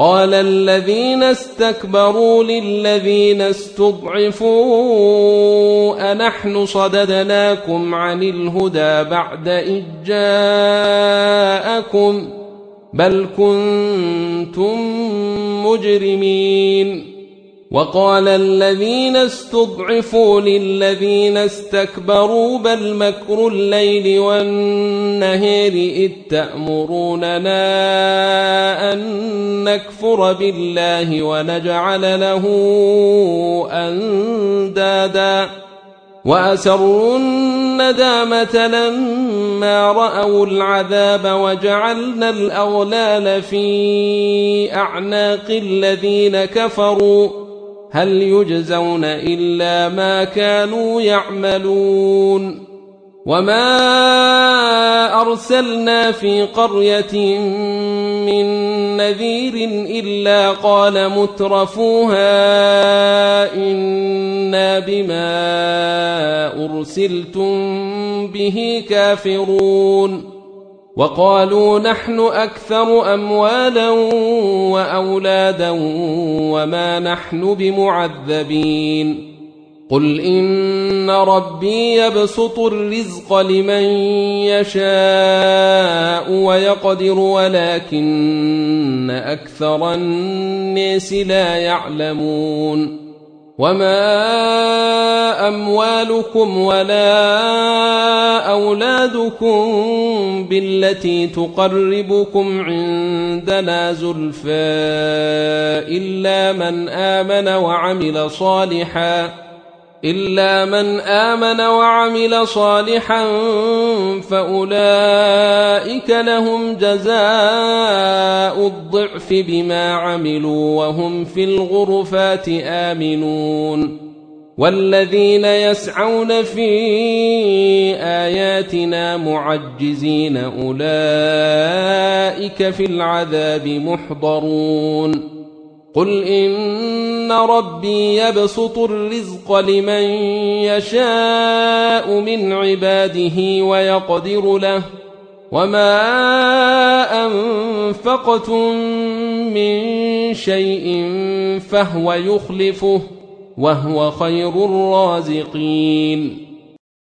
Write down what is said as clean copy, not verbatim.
قال الذين استكبروا للذين استضعفوا أنحن صددناكم عن الهدى بعد إذ جاءكم بل كنتم مجرمين. وقال الذين استضعفوا للذين استكبروا بل مكر الليل والنهار إذ تأمروننا أن نكفر بالله ونجعل له أندادا وأسروا الندامة لما رأوا العذاب وجعلنا الأغلال في أعناق الذين كفروا هل يجزون إلا ما كانوا يعملون. وما أرسلنا في قرية من نذير إلا قال مترفوها إنا بما أرسلتم به كافرون وقالوا نحن أكثر أموالا وأولادا وما نحن بمعذبين. قل إن ربي يبسط الرزق لمن يشاء ويقدر ولكن أكثر الناس لا يعلمون. وما أموالكم ولا أولادكم بالتي تقربكم عندنا زلفى إلا من آمن وعمل صالحا فأولئك لهم جزاء الضعف بما عملوا وهم في الغرفات آمنون. والذين يسعون في آياتنا معجزين أولئك في العذاب محضرون. قل إن ربي يبسط الرزق لمن يشاء من عباده ويقدر له وما أنفقتم من شيء فهو يخلفه وهو خير الرازقين.